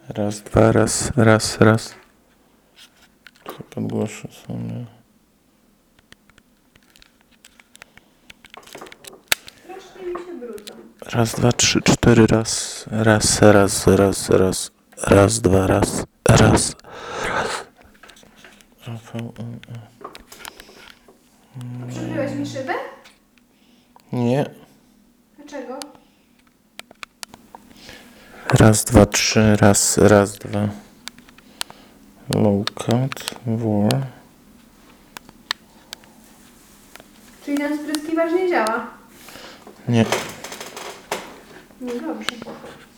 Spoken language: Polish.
Raz, dwa, raz. Podgłoszę sobie. Strasznie mi się brudzą. Raz, dwa, trzy, cztery, raz. Raz, dwa, raz. Przykryłeś mi szybę? Nie. Dlaczego? Raz, dwa, trzy, raz, dwa. Low cut, war. Czyli ten spryskiwacz nie działa? Nie. No dobrze.